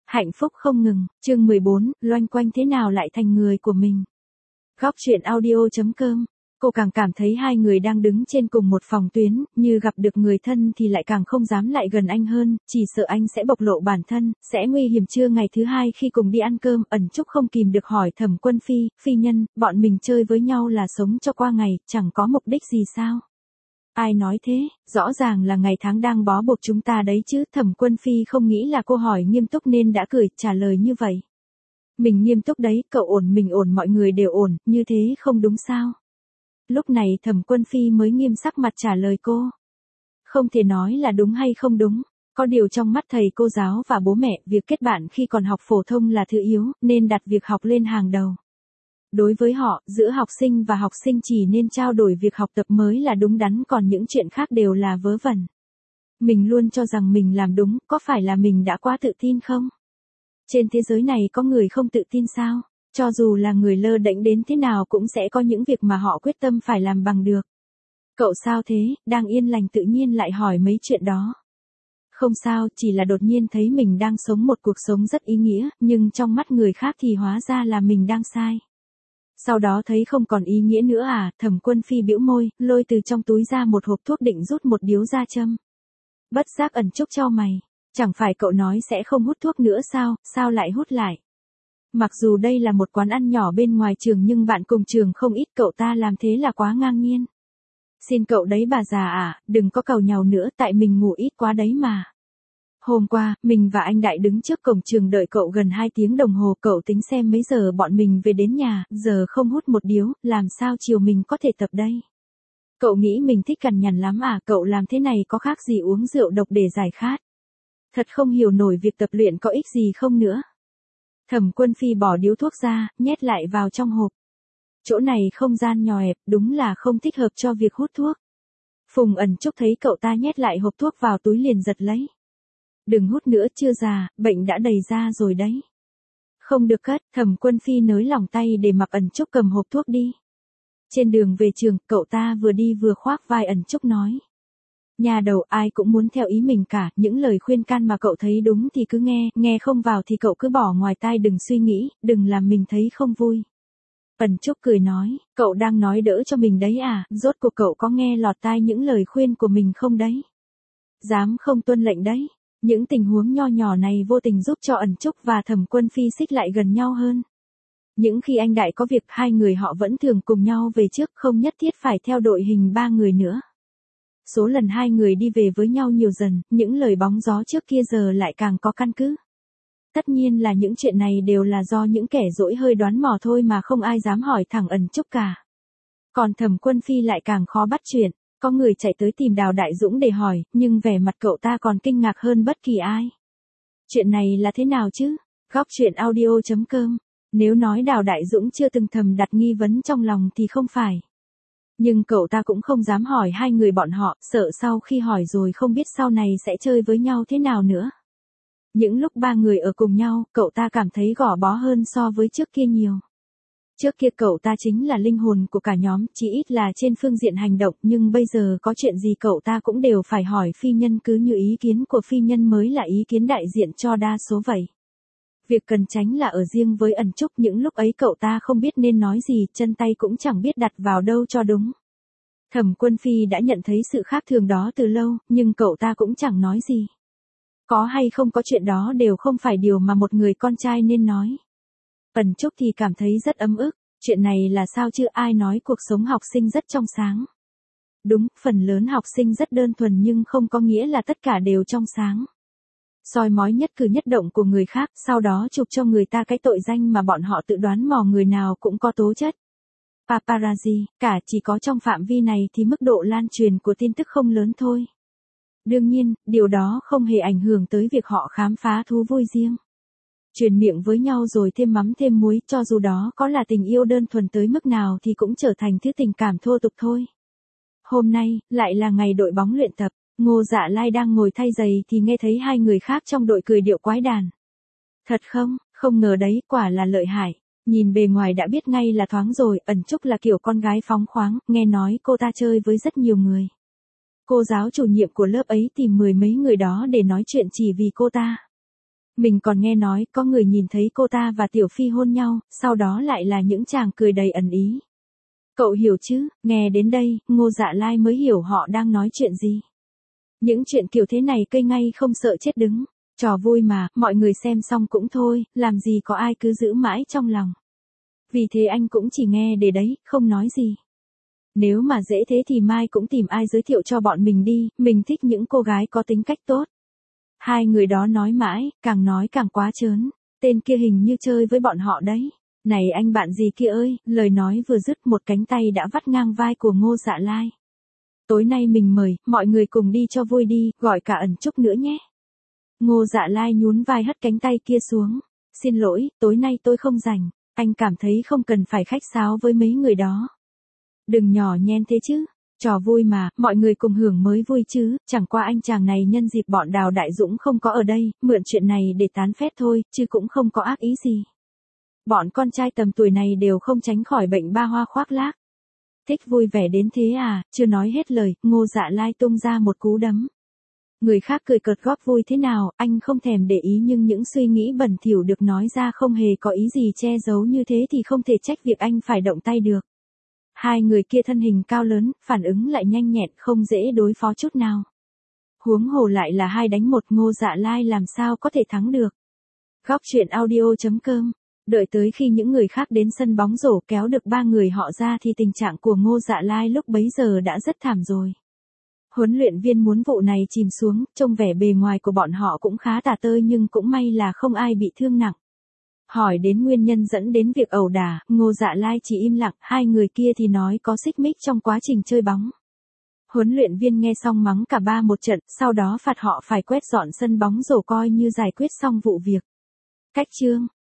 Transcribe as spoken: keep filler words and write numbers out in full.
Hạnh phúc không ngừng, chương mười bốn, loanh quanh thế nào lại thành người của mình. Góc truyện audio.com. Cô càng cảm thấy hai người đang đứng trên cùng một phòng tuyến, như gặp được người thân thì lại càng không dám lại gần anh hơn, chỉ sợ anh sẽ bộc lộ bản thân, sẽ nguy hiểm. Trưa ngày thứ hai khi cùng đi ăn cơm, Ẩn Trúc không kìm được hỏi Thẩm Quân Phi, Phi Nhân, bọn mình chơi với nhau là sống cho qua ngày, chẳng có mục đích gì sao? Ai nói thế, rõ ràng là ngày tháng đang bó buộc chúng ta đấy chứ. Thẩm Quân Phi không nghĩ là cô hỏi nghiêm túc nên đã cười, trả lời như vậy. Mình nghiêm túc đấy, cậu ổn mình ổn mọi người đều ổn, như thế không đúng sao? Lúc này Thẩm Quân Phi mới nghiêm sắc mặt trả lời cô. Không thể nói là đúng hay không đúng. Có điều trong mắt thầy cô giáo và bố mẹ, việc kết bạn khi còn học phổ thông là thứ yếu, nên đặt việc học lên hàng đầu. Đối với họ, giữa học sinh và học sinh chỉ nên trao đổi việc học tập mới là đúng đắn, còn những chuyện khác đều là vớ vẩn. Mình luôn cho rằng mình làm đúng, có phải là mình đã quá tự tin không? Trên thế giới này có người không tự tin sao? Cho dù là người lơ đễnh đến thế nào cũng sẽ có những việc mà họ quyết tâm phải làm bằng được. Cậu sao thế, đang yên lành tự nhiên lại hỏi mấy chuyện đó. Không sao, chỉ là đột nhiên thấy mình đang sống một cuộc sống rất ý nghĩa, nhưng trong mắt người khác thì hóa ra là mình đang sai. Sau đó thấy không còn ý nghĩa nữa à, Thẩm Quân Phi bĩu môi, lôi từ trong túi ra một hộp thuốc định rút một điếu ra châm. Bất giác Ẩn Trúc chau mày, chẳng phải cậu nói sẽ không hút thuốc nữa sao, sao lại hút lại? Mặc dù đây là một quán ăn nhỏ bên ngoài trường nhưng bạn cùng trường không ít, cậu ta làm thế là quá ngang nhiên. Xin cậu đấy bà già à, đừng có càu nhàu nữa, tại mình ngủ ít quá đấy mà. Hôm qua, mình và anh Đại đứng trước cổng trường đợi cậu gần hai tiếng đồng hồ, cậu tính xem mấy giờ bọn mình về đến nhà, giờ không hút một điếu, làm sao chiều mình có thể tập đây? Cậu nghĩ mình thích cằn nhằn lắm à, cậu làm thế này có khác gì uống rượu độc để giải khát? Thật không hiểu nổi việc tập luyện có ích gì không nữa. Thẩm Quân Phi bỏ điếu thuốc ra, nhét lại vào trong hộp. Chỗ này không gian nhỏ hẹp, đúng là không thích hợp cho việc hút thuốc. Phùng Ẩn Trúc thấy cậu ta nhét lại hộp thuốc vào túi liền giật lấy. Đừng hút nữa, chưa già, bệnh đã đầy ra rồi đấy. Không được cất, Thẩm Quân Phi nới lỏng tay để mặc Ẩn Trúc cầm hộp thuốc đi. Trên đường về trường, cậu ta vừa đi vừa khoác vai Ẩn Trúc nói. Nhà đầu ai cũng muốn theo ý mình cả, những lời khuyên can mà cậu thấy đúng thì cứ nghe, nghe không vào thì cậu cứ bỏ ngoài tai, đừng suy nghĩ, đừng làm mình thấy không vui. Ẩn Trúc cười nói, cậu đang nói đỡ cho mình đấy à, rốt cuộc cậu có nghe lọt tai những lời khuyên của mình không đấy? Dám không tuân lệnh đấy. Những tình huống nho nhỏ này vô tình giúp cho Ẩn Trúc và Thẩm Quân Phi xích lại gần nhau hơn. Những khi anh Đại có việc, hai người họ vẫn thường cùng nhau về trước, không nhất thiết phải theo đội hình ba người nữa. Số lần hai người đi về với nhau nhiều dần, những lời bóng gió trước kia giờ lại càng có căn cứ. Tất nhiên là những chuyện này đều là do những kẻ dỗi hơi đoán mò thôi mà không ai dám hỏi thẳng Ẩn Trúc cả. Còn Thẩm Quân Phi lại càng khó bắt chuyện. Có người chạy tới tìm Đào Đại Dũng để hỏi, nhưng vẻ mặt cậu ta còn kinh ngạc hơn bất kỳ ai. Chuyện này là thế nào chứ? Góc truyện audio.com. Nếu nói Đào Đại Dũng chưa từng thầm đặt nghi vấn trong lòng thì không phải. Nhưng cậu ta cũng không dám hỏi hai người bọn họ, sợ sau khi hỏi rồi không biết sau này sẽ chơi với nhau thế nào nữa. Những lúc ba người ở cùng nhau, cậu ta cảm thấy gò bó hơn so với trước kia nhiều. Trước kia cậu ta chính là linh hồn của cả nhóm, chỉ ít là trên phương diện hành động, nhưng bây giờ có chuyện gì cậu ta cũng đều phải hỏi Phi Nhân, cứ như ý kiến của Phi Nhân mới là ý kiến đại diện cho đa số vậy. Việc cần tránh là ở riêng với Ẩn Trúc, những lúc ấy cậu ta không biết nên nói gì, chân tay cũng chẳng biết đặt vào đâu cho đúng. Thẩm Quân Phi đã nhận thấy sự khác thường đó từ lâu, nhưng cậu ta cũng chẳng nói gì. Có hay không có chuyện đó đều không phải điều mà một người con trai nên nói. Ẩn Trúc thì cảm thấy rất ấm ức, chuyện này là sao chứ, ai nói cuộc sống học sinh rất trong sáng. Đúng, phần lớn học sinh rất đơn thuần nhưng không có nghĩa là tất cả đều trong sáng. Soi mói nhất cử nhất động của người khác, sau đó chụp cho người ta cái tội danh mà bọn họ tự đoán mò người nào cũng có tố chất. Paparazzi, cả chỉ có trong phạm vi này thì mức độ lan truyền của tin tức không lớn thôi. Đương nhiên, điều đó không hề ảnh hưởng tới việc họ khám phá thú vui riêng. Truyền miệng với nhau rồi thêm mắm thêm muối, cho dù đó có là tình yêu đơn thuần tới mức nào thì cũng trở thành thứ tình cảm thô tục thôi. Hôm nay, lại là ngày đội bóng luyện tập, Ngô Dạ Lai đang ngồi thay giày thì nghe thấy hai người khác trong đội cười điệu quái đàn. Thật không, không ngờ đấy, quả là lợi hại. Nhìn bề ngoài đã biết ngay là thoáng rồi, Ẩn Trúc là kiểu con gái phóng khoáng, nghe nói cô ta chơi với rất nhiều người. Cô giáo chủ nhiệm của lớp ấy tìm mười mấy người đó để nói chuyện chỉ vì cô ta. Mình còn nghe nói có người nhìn thấy cô ta và Tiểu Phi hôn nhau, sau đó lại là những chàng cười đầy ẩn ý. Cậu hiểu chứ, nghe đến đây, Ngô Dạ Lai mới hiểu họ đang nói chuyện gì. Những chuyện kiểu thế này cây ngay không sợ chết đứng. Trò vui mà, mọi người xem xong cũng thôi, làm gì có ai cứ giữ mãi trong lòng. Vì thế anh cũng chỉ nghe để đấy, không nói gì. Nếu mà dễ thế thì mai cũng tìm ai giới thiệu cho bọn mình đi, mình thích những cô gái có tính cách tốt. Hai người đó nói mãi, càng nói càng quá trớn. Tên kia hình như chơi với bọn họ đấy. Này anh bạn gì kia ơi, lời nói vừa dứt một cánh tay đã vắt ngang vai của Ngô Dạ Lai. Tối nay mình mời, mọi người cùng đi cho vui đi, gọi cả ẩn Trúc nữa nhé. Ngô Dạ Lai nhún vai hất cánh tay kia xuống. Xin lỗi, tối nay tôi không rảnh, anh cảm thấy không cần phải khách sáo với mấy người đó. Đừng nhỏ nhen thế chứ, trò vui mà, mọi người cùng hưởng mới vui chứ, chẳng qua anh chàng này nhân dịp bọn Đào Đại Dũng không có ở đây, mượn chuyện này để tán phét thôi, chứ cũng không có ác ý gì. Bọn con trai tầm tuổi này đều không tránh khỏi bệnh ba hoa khoác lác. Thích vui vẻ đến thế à, chưa nói hết lời, Ngô Dạ Lai tung ra một cú đấm. Người khác cười cợt góp vui thế nào, anh không thèm để ý nhưng những suy nghĩ bẩn thỉu được nói ra không hề có ý gì che giấu như thế thì không thể trách việc anh phải động tay được. Hai người kia thân hình cao lớn, phản ứng lại nhanh nhẹn không dễ đối phó chút nào. Huống hồ lại là hai đánh một, Ngô Dạ Lai làm sao có thể thắng được. Góc truyện audio chấm com. Đợi tới khi những người khác đến sân bóng rổ kéo được ba người họ ra thì tình trạng của Ngô Dạ Lai lúc bấy giờ đã rất thảm rồi. Huấn luyện viên muốn vụ này chìm xuống, trông vẻ bề ngoài của bọn họ cũng khá tả tơi nhưng cũng may là không ai bị thương nặng. Hỏi đến nguyên nhân dẫn đến việc ẩu đả, Ngô Dạ Lai chỉ im lặng, hai người kia thì nói có xích mích trong quá trình chơi bóng. Huấn luyện viên nghe xong mắng cả ba một trận, sau đó phạt họ phải quét dọn sân bóng rổ coi như giải quyết xong vụ việc. Cách chương